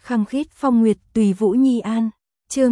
Khăng khít phong nguyệt tùy Vũ Nhi an. Chương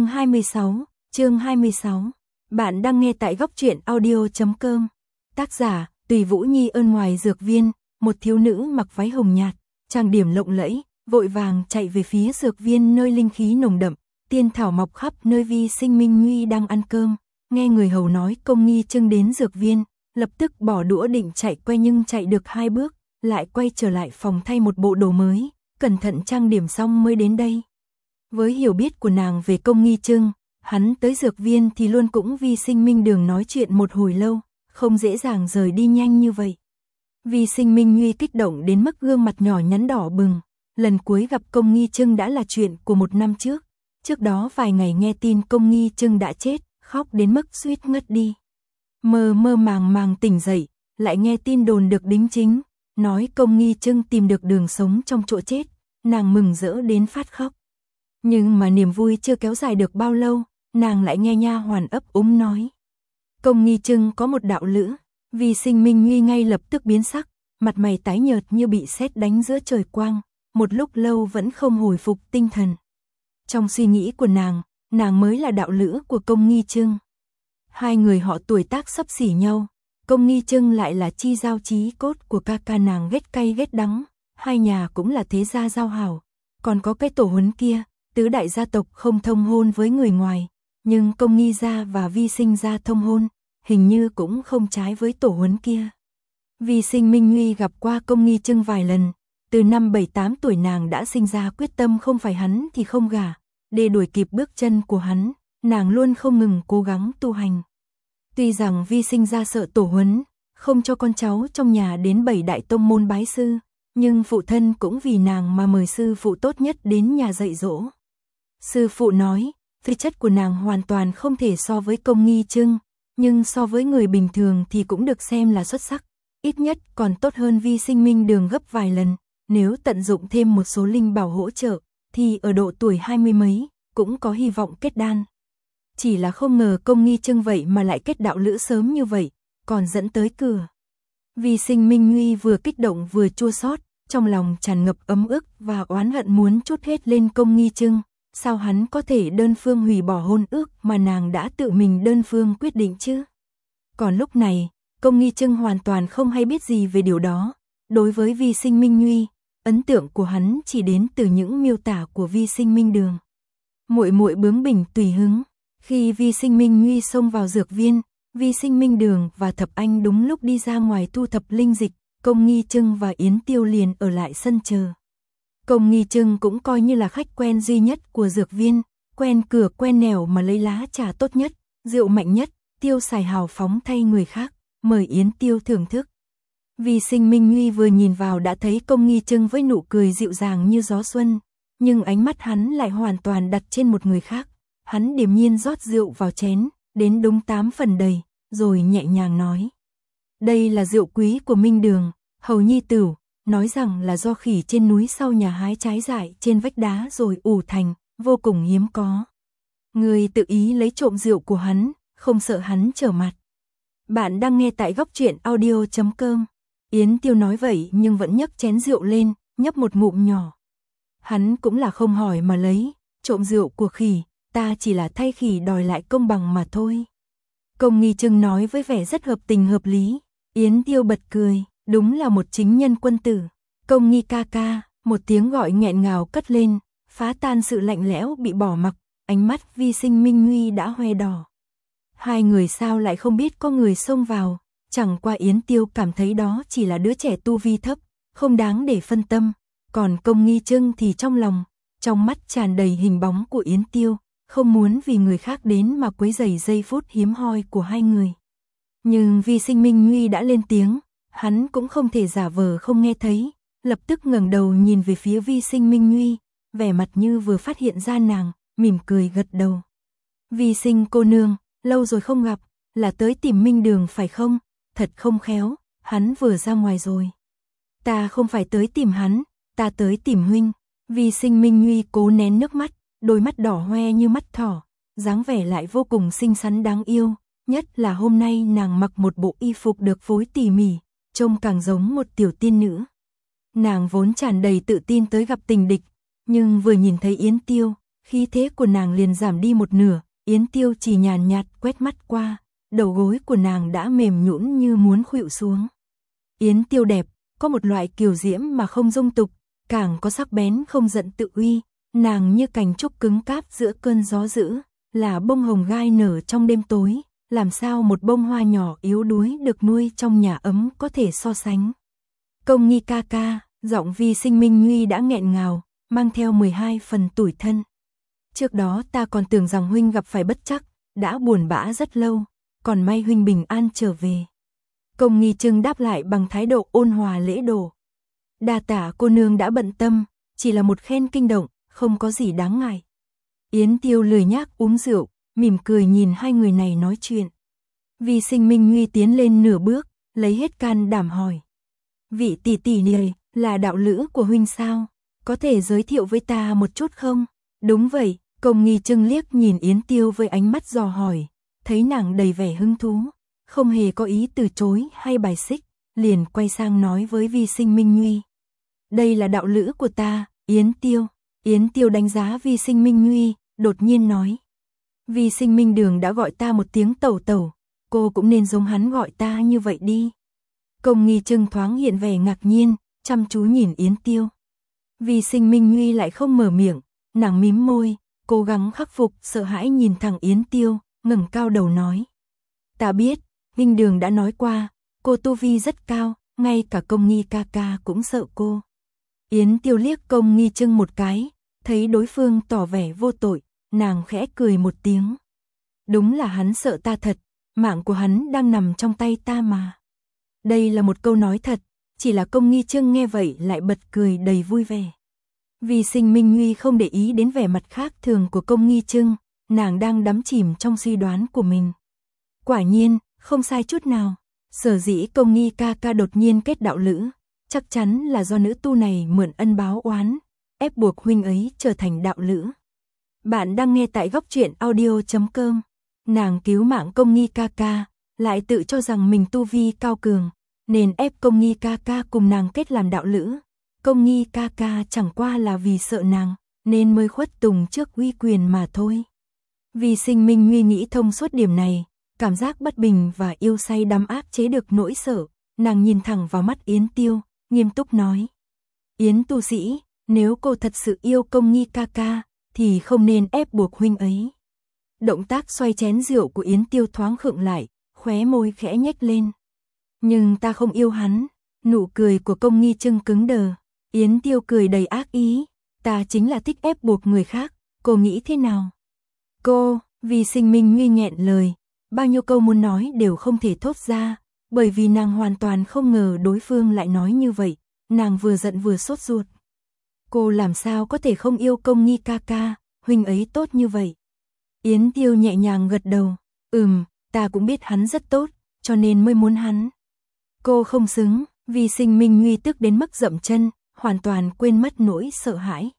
26. Bạn đang nghe tại góc truyện audio.com. Tác giả, Tùy Vũ Nhi. Ơn ngoài dược viên, một thiếu nữ mặc váy hồng nhạt, trang điểm lộng lẫy, vội vàng chạy về phía dược viên nơi linh khí nồng đậm, tiên thảo mọc khắp nơi. Vi Sinh Minh Nguy đang ăn cơm, nghe người hầu nói Công Nghi Trưng đến dược viên, lập tức bỏ đũa định chạy quay, nhưng chạy được 2 bước, lại quay trở lại phòng thay một bộ đồ mới, cẩn thận trang điểm xong mới đến đây. Với hiểu biết của nàng về Công Nghi Trưng, hắn tới dược viên thì luôn cũng Vi Sinh Minh Đường nói chuyện một hồi lâu, không dễ dàng rời đi nhanh như vậy. Vi Sinh Minh Nguy kích động đến mức gương mặt nhỏ nhắn đỏ bừng. Lần cuối gặp Công Nghi Trưng đã là chuyện của 1 năm trước. Trước đó vài ngày nghe tin Công Nghi Trưng đã chết, khóc đến mức suýt ngất đi. Mơ màng tỉnh dậy, lại nghe tin đồn được đính chính, nói Công Nghi Trưng tìm được đường sống trong chỗ chết, nàng mừng rỡ đến phát khóc. Nhưng mà niềm vui chưa kéo dài được bao lâu, nàng lại nghe nha hoàn ấp úng nói: Công Nghi Trưng có một đạo lữ. Vi Sinh Minh Nguy ngay lập tức biến sắc, mặt mày tái nhợt như bị sét đánh giữa trời quang, một lúc lâu vẫn không hồi phục tinh thần. Trong suy nghĩ của nàng mới là đạo lữ của Công Nghi Trưng. Hai người họ tuổi tác xấp xỉ nhau, Công Nghi Trưng lại là chi giao chí cốt của ca nàng, ghét cay ghét đắng, hai nhà cũng là thế gia giao hảo. Còn có cái tổ huấn kia, tứ đại gia tộc không thông hôn với người ngoài, nhưng Công Nghi gia và Vi Sinh gia thông hôn, hình như cũng không trái với tổ huấn kia. Vi Sinh Minh Nguy gặp qua Công Nghi Trưng vài lần, từ năm 7-8 tuổi nàng đã sinh ra quyết tâm không phải hắn thì không gả, để đuổi kịp bước chân của hắn, nàng luôn không ngừng cố gắng tu hành. Tuy rằng Vi Sinh gia sợ tổ huấn, không cho con cháu trong nhà đến 7 đại tông môn bái sư, nhưng phụ thân cũng vì nàng mà mời sư phụ tốt nhất đến nhà dạy dỗ. Sư phụ nói, tư chất của nàng hoàn toàn không thể so với Công Nghi Trưng, nhưng so với người bình thường thì cũng được xem là xuất sắc, ít nhất còn tốt hơn Vi Sinh Minh Đường gấp vài lần. Nếu tận dụng thêm một số linh bảo hỗ trợ, thì ở độ tuổi 20 mấy, cũng có hy vọng kết đan. Chỉ là không ngờ Công Nghi Trưng vậy mà lại kết đạo lữ sớm như vậy, còn dẫn tới cửa. Vi Sinh Minh Nguy vừa kích động vừa chua xót, trong lòng tràn ngập ấm ức và oán hận muốn trút hết lên Công Nghi Trưng. Sao hắn có thể đơn phương hủy bỏ hôn ước mà nàng đã tự mình đơn phương quyết định chứ? Còn lúc này, Công Nghi Trưng hoàn toàn không hay biết gì về điều đó. Đối với Vi Sinh Minh Nguy, ấn tượng của hắn chỉ đến từ những miêu tả của Vi Sinh Minh Đường. Muội muội bướng bỉnh tùy hứng. Khi Vi Sinh Minh Nguy xông vào dược viên, Vi Sinh Minh Đường và Thập Anh đúng lúc đi ra ngoài thu thập linh dịch, Công Nghi Trưng và Yến Tiêu liền ở lại sân chờ. Công Nghi Trưng cũng coi như là khách quen duy nhất của dược viên, quen cửa quen nẻo mà lấy lá trà tốt nhất, rượu mạnh nhất, tiêu xài hào phóng thay người khác, mời Yến Tiêu thưởng thức. Vi Sinh Minh Nguy vừa nhìn vào đã thấy Công Nghi Trưng với nụ cười dịu dàng như gió xuân, nhưng ánh mắt hắn lại hoàn toàn đặt trên một người khác. Hắn điềm nhiên rót rượu vào chén, đến đúng 8 phần đầy, rồi nhẹ nhàng nói: Đây là rượu quý của Minh Đường, hầu nhi tửu, nói rằng là do khỉ trên núi sau nhà hái trái dại trên vách đá rồi ủ thành, vô cùng hiếm có. Người tự ý lấy trộm rượu của hắn, không sợ hắn trở mặt. Bạn đang nghe tại góc truyện audio.com. Yến Tiêu nói vậy nhưng vẫn nhấc chén rượu lên, nhấp một ngụm nhỏ. Hắn cũng là không hỏi mà lấy, trộm rượu của khỉ, ta chỉ là thay khỉ đòi lại công bằng mà thôi. Công Nghi Trưng nói với vẻ rất hợp tình hợp lý. Yến Tiêu bật cười, đúng là một chính nhân quân tử. Công Nghi ca ca, một tiếng gọi nghẹn ngào cất lên, phá tan sự lạnh lẽo bị bỏ mặc, ánh mắt Vi Sinh Minh Nguy đã hoe đỏ. Hai người sao lại không biết có người xông vào, chẳng qua Yến Tiêu cảm thấy đó chỉ là đứa trẻ tu vi thấp, không đáng để phân tâm, còn Công Nghi Trưng thì trong mắt tràn đầy hình bóng của Yến Tiêu, không muốn vì người khác đến mà quấy rầy giây phút hiếm hoi của hai người. Nhưng Vi Sinh Minh Nguy đã lên tiếng, hắn cũng không thể giả vờ không nghe thấy, lập tức ngẩng đầu nhìn về phía Vi Sinh Minh Nguy, vẻ mặt như vừa phát hiện ra nàng, mỉm cười gật đầu. Vi Sinh cô nương, lâu rồi không gặp, là tới tìm Minh Đường phải không? Thật không khéo, hắn vừa ra ngoài rồi. Ta không phải tới tìm hắn, ta tới tìm huynh. Vi Sinh Minh Nguy cố nén nước mắt, đôi mắt đỏ hoe như mắt thỏ, dáng vẻ lại vô cùng xinh xắn đáng yêu, nhất là hôm nay nàng mặc một bộ y phục được phối tỉ mỉ, trông càng giống một tiểu tiên nữ. Nàng vốn tràn đầy tự tin tới gặp tình địch, Nhưng vừa nhìn thấy Yến Tiêu, khí thế của nàng liền giảm đi một nửa, Yến Tiêu chỉ nhàn nhạt quét mắt qua, đầu gối của nàng đã mềm nhũn như muốn khuỵu xuống. Yến Tiêu đẹp, có một loại kiều diễm mà không dung tục, càng có sắc bén không giận tự uy, nàng như cành trúc cứng cáp giữa cơn gió dữ, là bông hồng gai nở trong đêm tối, làm sao một bông hoa nhỏ yếu đuối được nuôi trong nhà ấm có thể so sánh. Công Nghi ca ca, giọng Vi Sinh Minh Nguy đã nghẹn ngào, mang theo 12 phần tủi thân. Trước đó ta còn tưởng rằng huynh gặp phải bất trắc, đã buồn bã rất lâu, còn may huynh bình an trở về. Công Nghi Trưng đáp lại bằng thái độ ôn hòa lễ độ. Đa tạ cô nương đã bận tâm, chỉ là một khen kinh động, không có gì đáng ngại. Yến Tiêu lười nhác uống rượu, mỉm cười nhìn hai người này nói chuyện. Vi Sinh Minh Nguy tiến lên nửa bước, lấy hết can đảm hỏi. Vị tỷ tỷ này là đạo lữ của huynh sao? Có thể giới thiệu với ta một chút không? Đúng vậy, Công Nghi Trưng liếc nhìn Yến Tiêu với ánh mắt dò hỏi, thấy nàng đầy vẻ hứng thú, không hề có ý từ chối hay bài xích, liền quay sang nói với Vi Sinh Minh Nguy. Đây là đạo lữ của ta, Yến Tiêu. Yến Tiêu đánh giá Vi Sinh Minh Nguy, đột nhiên nói. Vi Sinh Minh Đường đã gọi ta một tiếng tẩu tẩu, cô cũng nên giống hắn gọi ta như vậy đi. Công Nghi Trưng thoáng hiện vẻ ngạc nhiên, chăm chú nhìn Yến Tiêu. Vi Sinh Minh Nguy lại không mở miệng, nàng mím môi, cố gắng khắc phục sợ hãi nhìn thẳng Yến Tiêu, ngẩng cao đầu nói. Ta biết, Minh Đường đã nói qua, cô tu vi rất cao, ngay cả Công Nghi ca ca cũng sợ cô. Yến Tiêu liếc Công Nghi Trưng một cái, thấy đối phương tỏ vẻ vô tội, nàng khẽ cười một tiếng. Đúng là hắn sợ ta thật, mạng của hắn đang nằm trong tay ta mà. Đây là một câu nói thật, chỉ là Công Nghi Trưng nghe vậy lại bật cười đầy vui vẻ. Vi Sinh Minh Nguy không để ý đến vẻ mặt khác thường của Công Nghi Trưng, nàng đang đắm chìm trong suy đoán của mình. Quả nhiên, không sai chút nào, sở dĩ Công Nghi ca ca đột nhiên kết đạo lữ, chắc chắn là do nữ tu này mượn ân báo oán, ép buộc huynh ấy trở thành đạo lữ. Bạn đang nghe tại góc truyện audio.com. Nàng cứu mạng Công Nghi ca ca, lại tự cho rằng mình tu vi cao cường, nên ép Công Nghi ca ca cùng nàng kết làm đạo lữ. Công Nghi ca ca chẳng qua là vì sợ nàng, nên mới khuất tùng trước uy quyền mà thôi. Vi Sinh Minh Nguy nghĩ thông suốt điểm này, cảm giác bất bình và yêu say đắm áp chế được nỗi sợ, nàng nhìn thẳng vào mắt Yến Tiêu, nghiêm túc nói. Yến tu sĩ, nếu cô thật sự yêu Công Nghi ca ca, thì không nên ép buộc huynh ấy. Động tác xoay chén rượu của Yến Tiêu thoáng khựng lại, khóe môi khẽ nhếch lên. Nhưng ta không yêu hắn. Nụ cười của Công Nghi Trưng cứng đờ. Yến Tiêu cười đầy ác ý. Ta chính là thích ép buộc người khác, cô nghĩ thế nào? Cô, Vi Sinh Minh Nguy nghẹn lời, bao nhiêu câu muốn nói đều không thể thốt ra, bởi vì nàng hoàn toàn không ngờ đối phương lại nói như vậy, nàng vừa giận vừa sốt ruột. Cô làm sao có thể không yêu Công Nghi ca ca, huynh ấy tốt như vậy. Yến Tiêu nhẹ nhàng gật đầu, ta cũng biết hắn rất tốt, cho nên mới muốn hắn. Cô không xứng, Vi Sinh Minh Nguy tức đến mức dậm chân, hoàn toàn quên mất nỗi sợ hãi.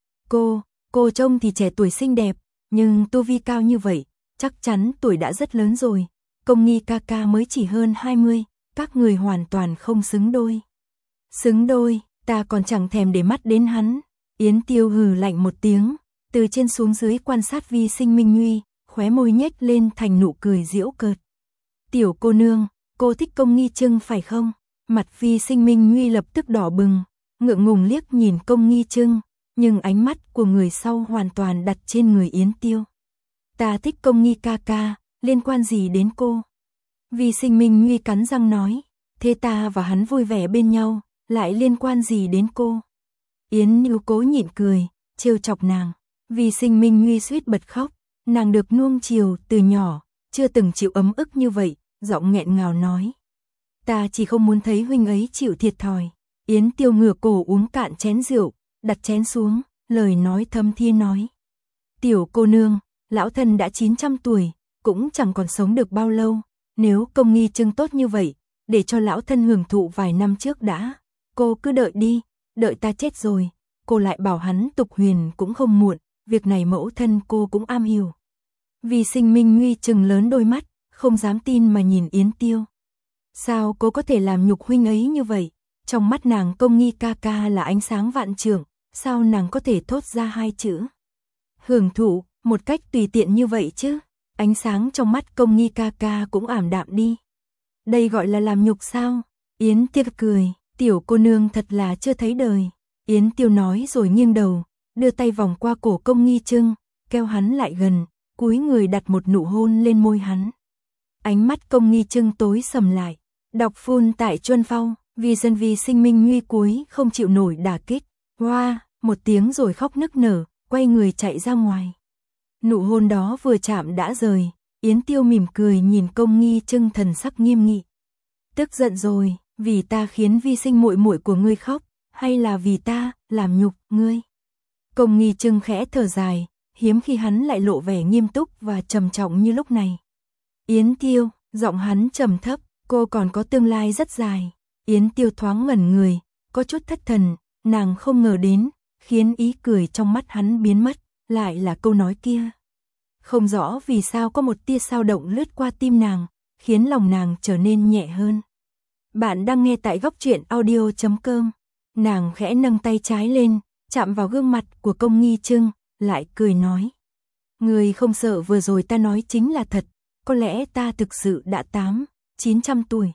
Cô trông thì trẻ tuổi xinh đẹp, nhưng tu vi cao như vậy, chắc chắn tuổi đã rất lớn rồi. Công Nghi ca ca mới chỉ hơn 20, các người hoàn toàn không xứng đôi. Xứng đôi, ta còn chẳng thèm để mắt đến hắn. Yến Tiêu hừ lạnh một tiếng, từ trên xuống dưới quan sát Vi Sinh Minh Nguy, khóe môi nhếch lên thành nụ cười giễu cợt. Tiểu cô nương, cô thích Công Nghi Trưng phải không? Mặt Vi Sinh Minh Nguy lập tức đỏ bừng, ngượng ngùng liếc nhìn Công Nghi Trưng, nhưng ánh mắt của người sau hoàn toàn đặt trên người Yến Tiêu. Ta thích Công Nghi ca ca, liên quan gì đến cô? Vi Sinh Minh Nguy cắn răng nói, thế ta và hắn vui vẻ bên nhau, lại liên quan gì đến cô? Yến Nưu cố nhịn cười, trêu chọc nàng. Vi Sinh Minh Nguy suýt bật khóc, nàng được nuông chiều từ nhỏ, chưa từng chịu ấm ức như vậy, giọng nghẹn ngào nói. Ta chỉ không muốn thấy huynh ấy chịu thiệt thòi. Yến Tiêu ngửa cổ uống cạn chén rượu, đặt chén xuống, lời nói thâm thiên nói. Tiểu cô nương, lão thân đã 900 tuổi, cũng chẳng còn sống được bao lâu, nếu Công Nghi Trưng tốt như vậy, để cho lão thân hưởng thụ vài năm trước đã. Cô cứ đợi đi, đợi ta chết rồi, cô lại bảo hắn tục huyền cũng không muộn, việc này mẫu thân cô cũng am hiểu. Vi Sinh Minh Nguy trừng lớn đôi mắt, không dám tin mà nhìn Yến Tiêu. Sao cô có thể làm nhục huynh ấy như vậy? Trong mắt nàng Công Nghi ca ca là ánh sáng vạn trượng, sao nàng có thể thốt ra hai chữ hưởng thụ một cách tùy tiện như vậy chứ? Ánh sáng trong mắt Công Nghi ca ca cũng ảm đạm đi. Đây gọi là làm nhục sao? Yến Tiêu cười, tiểu cô nương thật là chưa thấy đời. Yến Tiêu nói rồi nghiêng đầu, đưa tay vòng qua cổ Công Nghi Trưng, kéo hắn lại gần, cúi người đặt một nụ hôn lên môi hắn. Ánh mắt Công Nghi Trưng tối sầm lại, đọc phun tại Chuân Phong, vì dân vì sinh minh nguy cuối không chịu nổi đả kích. Hoa, một tiếng rồi khóc nức nở, quay người chạy ra ngoài. Nụ hôn đó vừa chạm đã rời, Yến Tiêu mỉm cười nhìn Công Nghi Trưng thần sắc nghiêm nghị. Tức giận rồi, vì ta khiến vi sinh muội muội của ngươi khóc, hay là vì ta làm nhục ngươi? Công Nghi Trưng khẽ thở dài, hiếm khi hắn lại lộ vẻ nghiêm túc và trầm trọng như lúc này. Yến Tiêu, giọng hắn trầm thấp, cô còn có tương lai rất dài. Yến Tiêu thoáng ngẩn người, có chút thất thần, nàng không ngờ đến, khiến ý cười trong mắt hắn biến mất, lại là câu nói kia. Không rõ vì sao có một tia dao động lướt qua tim nàng, khiến lòng nàng trở nên nhẹ hơn. Bạn đang nghe tại góc truyện audio.com. Nàng khẽ nâng tay trái lên, chạm vào gương mặt của Công Nghi Trưng, lại cười nói. Người không sợ vừa rồi ta nói chính là thật, có lẽ ta thực sự đã 800-900 tuổi.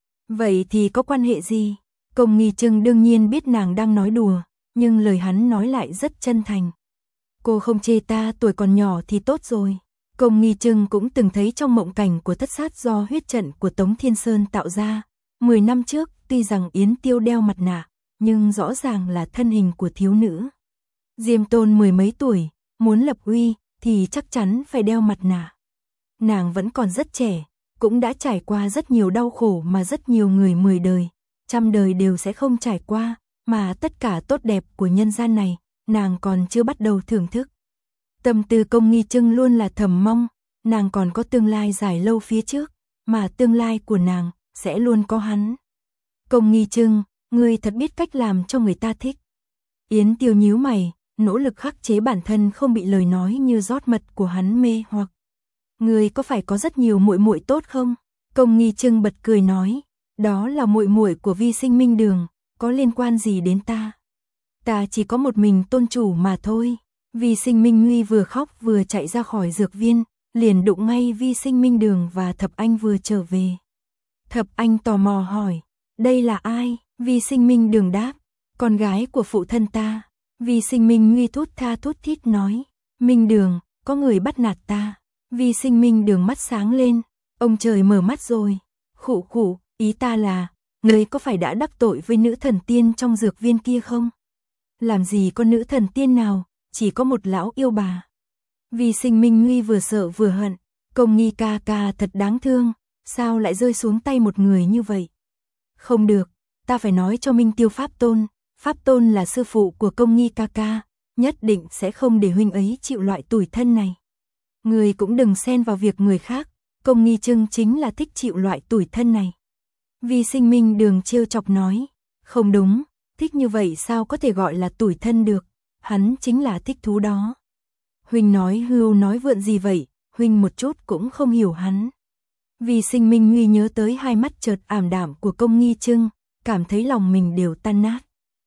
Vậy thì có quan hệ gì? Công Nghi Trưng đương nhiên biết nàng đang nói đùa, nhưng lời hắn nói lại rất chân thành. Cô không chê ta tuổi còn nhỏ thì tốt rồi. Công Nghi Trưng cũng từng thấy trong mộng cảnh của thất sát do huyết trận của Tống Thiên Sơn tạo ra. 10 năm trước, tuy rằng Yến Tiêu đeo mặt nạ, nhưng rõ ràng là thân hình của thiếu nữ. Diêm Tôn 10 mấy tuổi, muốn lập uy thì chắc chắn phải đeo mặt nạ. Nàng vẫn còn rất trẻ, cũng đã trải qua rất nhiều đau khổ mà rất nhiều người 10 đời, 100 đời đều sẽ không trải qua, mà tất cả tốt đẹp của nhân gian này, nàng còn chưa bắt đầu thưởng thức. Tâm tư Công Nghi Trưng luôn là thầm mong, nàng còn có tương lai dài lâu phía trước, mà tương lai của nàng sẽ luôn có hắn. Công Nghi Trưng, ngươi thật biết cách làm cho người ta thích. Yến Tiêu nhíu mày, nỗ lực khắc chế bản thân không bị lời nói như rót mật của hắn mê hoặc. Ngươi có phải có rất nhiều muội muội tốt không? Công Nghi Trưng bật cười nói, đó là muội muội của Vi Sinh Minh Đường, có liên quan gì đến ta? Ta chỉ có một mình tôn chủ mà thôi. Vi Sinh Minh Nguy vừa khóc vừa chạy ra khỏi dược viên, liền đụng ngay Vi Sinh Minh Đường và Thập Anh vừa trở về. Thập Anh tò mò hỏi, đây là ai? Vi Sinh Minh Đường đáp, con gái của phụ thân ta. Vi Sinh Minh Nguy thút tha thút thít nói, Minh Đường, có người bắt nạt ta. Vi Sinh Minh Đường mắt sáng lên, ông trời mở mắt rồi. Khụ khụ, ý ta là, ngươi có phải đã đắc tội với nữ thần tiên trong dược viên kia không? Làm gì có nữ thần tiên nào, chỉ có một lão yêu bà. Vi Sinh Minh Nguy vừa sợ vừa hận, Công Nghi ca ca thật đáng thương, sao lại rơi xuống tay một người như vậy? Không được, ta phải nói cho Minh Tiêu Pháp Tôn là sư phụ của Công Nghi ca ca, nhất định sẽ không để huynh ấy chịu loại tủi thân này. Người cũng đừng xen vào việc người khác, Công Nghi Trưng chính là thích chịu loại tủi thân này. Vi Sinh Minh Đường trêu chọc nói, không đúng, thích như vậy sao có thể gọi là tủi thân được, hắn chính là thích thú đó. Huynh nói hưu nói vượn gì vậy, huynh một chút cũng không hiểu hắn. Vi Sinh Minh Nguy nhớ tới hai mắt chợt ảm đạm của Công Nghi Trưng, cảm thấy lòng mình đều tan nát.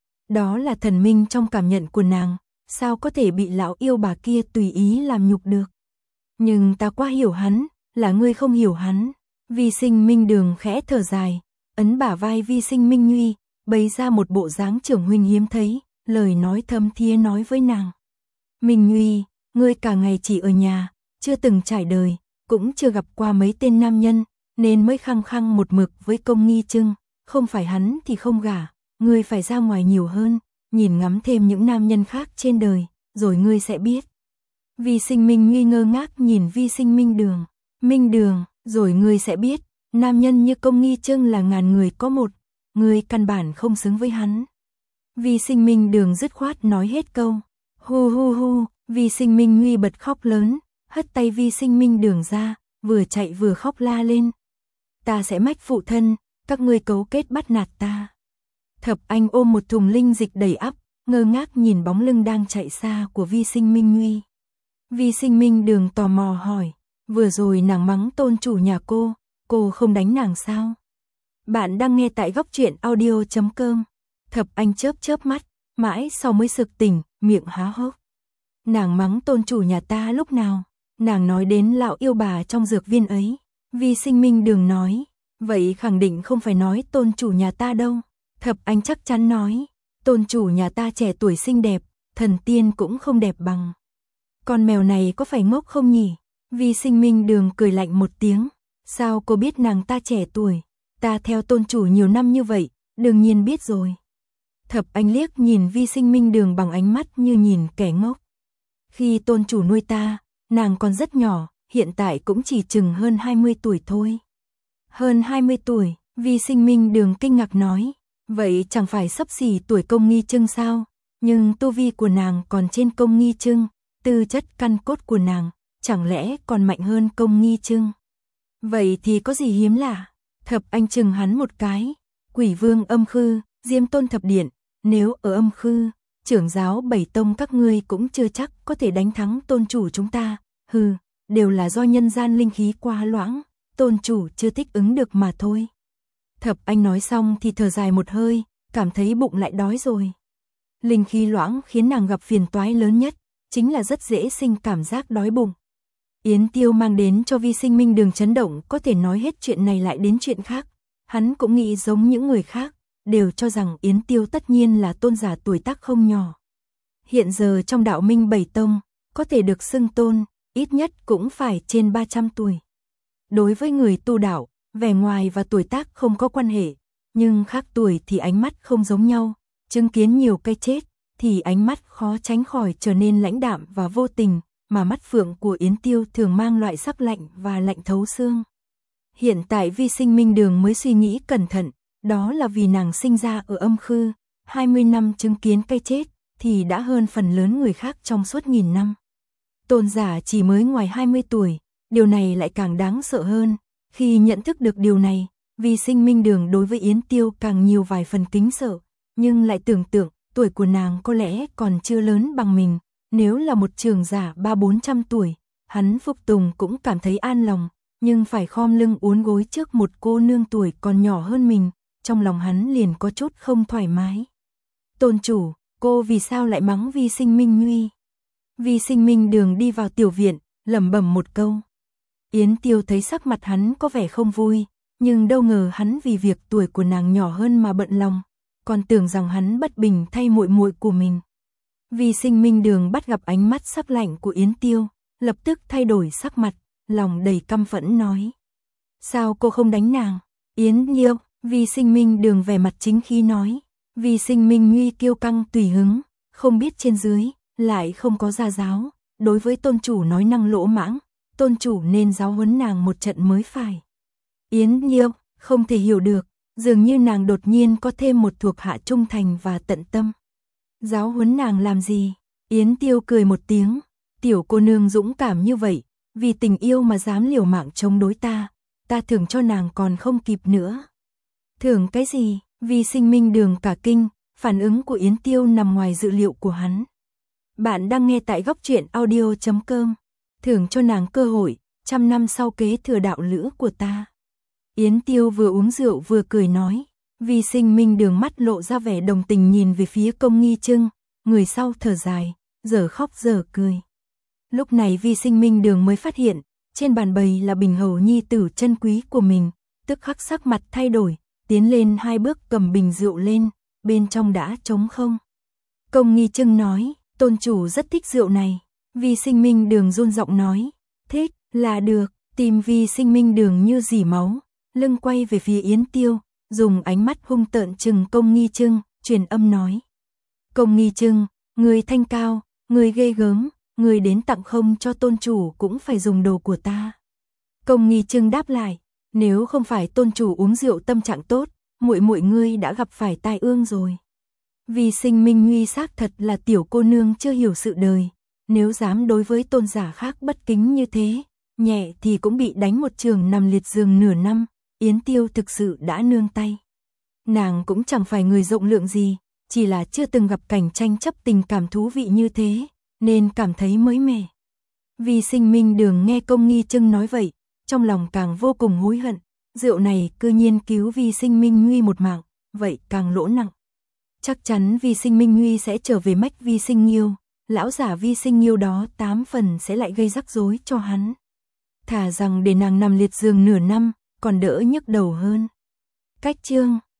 Đó là thần minh trong cảm nhận của nàng, sao có thể bị lão yêu bà kia tùy ý làm nhục được. Nhưng ta quá hiểu hắn, là ngươi không hiểu hắn. Vi Sinh Minh Đường khẽ thở dài, ấn bả vai Vi Sinh Minh Nguy, bày ra một bộ dáng trưởng huynh hiếm thấy, lời nói thâm thiế nói với nàng. Minh Nguy, ngươi cả ngày chỉ ở nhà, chưa từng trải đời, cũng chưa gặp qua mấy tên nam nhân, nên mới khăng khăng một mực với Công Nghi Trưng, không phải hắn thì không gả, ngươi phải ra ngoài nhiều hơn, nhìn ngắm thêm những nam nhân khác trên đời, rồi ngươi sẽ biết. Vi Sinh Minh Nguy ngơ ngác nhìn Vi Sinh Minh Đường, rồi ngươi sẽ biết, nam nhân như Công Nghi Trưng là ngàn người có một, ngươi căn bản không xứng với hắn. Vi Sinh Minh Đường dứt khoát nói hết câu. Hu hu hu, Vi Sinh Minh Nguy bật khóc lớn, hất tay Vi Sinh Minh Đường ra, vừa chạy vừa khóc la lên. Ta sẽ mách phụ thân, các ngươi cấu kết bắt nạt ta. Thập Anh ôm một thùng linh dịch đầy ắp, ngơ ngác nhìn bóng lưng đang chạy xa của Vi Sinh Minh Nguy. Vi Sinh Minh Đường tò mò hỏi, vừa rồi nàng mắng tôn chủ nhà cô không đánh nàng sao? Bạn đang nghe tại góc truyện audio.com. Thập Anh chớp chớp mắt, mãi sau mới sực tỉnh, miệng há hốc. Nàng mắng tôn chủ nhà ta lúc nào? Nàng nói đến lão yêu bà trong dược viên ấy. Vi Sinh Minh Đường nói, vậy khẳng định không phải nói tôn chủ nhà ta đâu. Thập Anh chắc chắn nói, tôn chủ nhà ta trẻ tuổi xinh đẹp, thần tiên cũng không đẹp bằng. Con mèo này có phải ngốc không nhỉ? Vi Sinh Minh Đường cười lạnh một tiếng, sao cô biết nàng ta trẻ tuổi? Ta theo tôn chủ nhiều năm như vậy, đương nhiên biết rồi. Thập Anh liếc nhìn Vi Sinh Minh Đường bằng ánh mắt như nhìn kẻ ngốc. Khi tôn chủ nuôi ta, nàng còn rất nhỏ, hiện tại cũng chỉ chừng hơn 20 tuổi thôi. Hơn 20 tuổi, Vi Sinh Minh Đường kinh ngạc nói, vậy chẳng phải sắp xỉ tuổi Công Nghi Trưng sao? Nhưng tu vi của nàng còn trên Công Nghi Trưng, tư chất căn cốt của nàng, chẳng lẽ còn mạnh hơn Công Nghi Trưng? Vậy thì có gì hiếm lạ? Thập Anh chừng hắn một cái, Quỷ Vương Âm Khư, Diêm Tôn Thập Điện, nếu ở Âm Khư, trưởng giáo bảy tông các ngươi cũng chưa chắc có thể đánh thắng tôn chủ chúng ta, hừ, đều là do nhân gian linh khí quá loãng, tôn chủ chưa thích ứng được mà thôi. Thập Anh nói xong thì thở dài một hơi, cảm thấy bụng lại đói rồi. Linh khí loãng khiến nàng gặp phiền toái lớn nhất, chính là rất dễ sinh cảm giác đói bụng. Yến Tiêu mang đến cho Vi Sinh Minh Đường chấn động, có thể nói hết chuyện này lại đến chuyện khác. Hắn cũng nghĩ giống những người khác, đều cho rằng Yến Tiêu tất nhiên là tôn giả tuổi tác không nhỏ. Hiện giờ trong đạo Minh Bảy Tông, có thể được xưng tôn, ít nhất cũng phải trên 300 tuổi. Đối với người tu đạo, vẻ ngoài và tuổi tác không có quan hệ, nhưng khác tuổi thì ánh mắt không giống nhau, chứng kiến nhiều cái chết, thì ánh mắt khó tránh khỏi trở nên lãnh đạm và vô tình, mà mắt phượng của Yến Tiêu thường mang loại sắc lạnh và lạnh thấu xương. Hiện tại Vi Sinh Minh Đường mới suy nghĩ cẩn thận, đó là vì nàng sinh ra ở Âm Khư, 20 năm chứng kiến cái chết, thì đã hơn phần lớn người khác trong suốt nghìn năm. Tôn giả chỉ mới ngoài 20 tuổi, điều này lại càng đáng sợ hơn. Khi nhận thức được điều này, Vi Sinh Minh Đường đối với Yến Tiêu càng nhiều vài phần kính sợ, nhưng lại tưởng tượng, tuổi của nàng có lẽ còn chưa lớn bằng mình, nếu là một trưởng giả 300-400 tuổi, hắn phục tùng cũng cảm thấy an lòng, nhưng phải khom lưng uốn gối trước một cô nương tuổi còn nhỏ hơn mình, trong lòng hắn liền có chút không thoải mái. Tôn chủ, cô vì sao lại mắng Vi Sinh Minh Nguy? Vi Sinh Minh Đường đi vào tiểu viện, lẩm bẩm một câu. Yến Tiêu thấy sắc mặt hắn có vẻ không vui, nhưng đâu ngờ hắn vì việc tuổi của nàng nhỏ hơn mà bận lòng, còn tưởng rằng hắn bất bình thay muội muội của mình. Vi Sinh Minh Đường bắt gặp ánh mắt sắc lạnh của Yến Tiêu, lập tức thay đổi sắc mặt, lòng đầy căm phẫn nói: "Sao cô không đánh nàng?" "Yến Nhiêu." Vi Sinh Minh Đường vẻ mặt chính khí nói. Vi Sinh Minh Nguy kiêu căng tùy hứng, không biết trên dưới, lại không có gia giáo, đối với tôn chủ nói năng lỗ mãng, tôn chủ nên giáo huấn nàng một trận mới phải. Yến Nhiêu không thể hiểu được, dường như nàng đột nhiên có thêm một thuộc hạ trung thành và tận tâm. Giáo huấn nàng làm gì? Yến Tiêu cười một tiếng, tiểu cô nương dũng cảm như vậy, vì tình yêu mà dám liều mạng chống đối ta thưởng cho nàng còn không kịp nữa. Thưởng cái gì? Vi Sinh Minh Đường cả kinh, phản ứng của Yến Tiêu nằm ngoài dự liệu của hắn. Bạn đang nghe tại góc truyện audio.com. Thưởng cho nàng cơ hội, 100 năm sau kế thừa đạo lữ của ta. Yến Tiêu vừa uống rượu vừa cười nói. Vi Sinh Minh Đường mắt lộ ra vẻ đồng tình nhìn về phía Công Nghi Trưng, người sau thở dài, giờ khóc giờ cười. Lúc này Vi Sinh Minh Đường mới phát hiện, trên bàn bày là bình hầu nhi tử chân quý của mình, tức khắc sắc mặt thay đổi, tiến lên 2 bước cầm bình rượu lên, bên trong đã trống không. Công Nghi Trưng nói, tôn chủ rất thích rượu này. Vi Sinh Minh Đường run giọng nói, thích là được. Tim Vi Sinh Minh Đường như dỉ máu, lưng quay về phía Yến Tiêu, dùng ánh mắt hung tợn trừng Công Nghi Trưng, truyền âm nói: Công Nghi Trưng, người thanh cao, người ghê gớm, người đến tặng không cho tôn chủ cũng phải dùng đồ của ta. Công Nghi Trưng đáp lại, nếu không phải tôn chủ uống rượu tâm trạng tốt, muội muội ngươi đã gặp phải tai ương rồi. Vi Sinh Minh Nguy xác thật là tiểu cô nương chưa hiểu sự đời, nếu dám đối với tôn giả khác bất kính như thế, nhẹ thì cũng bị đánh một trường nằm liệt giường nửa năm. Yến Tiêu thực sự đã nương tay. Nàng cũng chẳng phải người rộng lượng gì, chỉ là chưa từng gặp cảnh tranh chấp tình cảm thú vị như thế, nên cảm thấy mới mẻ. Vi Sinh Minh Đường nghe Công Nghi Trưng nói vậy, trong lòng càng vô cùng hối hận, rượu này cư nhiên cứu Vi Sinh Minh Nguy một mạng, vậy càng lỗ nặng. Chắc chắn Vi Sinh Minh Huy sẽ trở về mách Vi Sinh Nghiêu, lão giả Vi Sinh Nghiêu đó 8 phần sẽ lại gây rắc rối cho hắn. Thà rằng để nàng nằm liệt giường nửa năm, còn đỡ nhức đầu hơn. Cách chương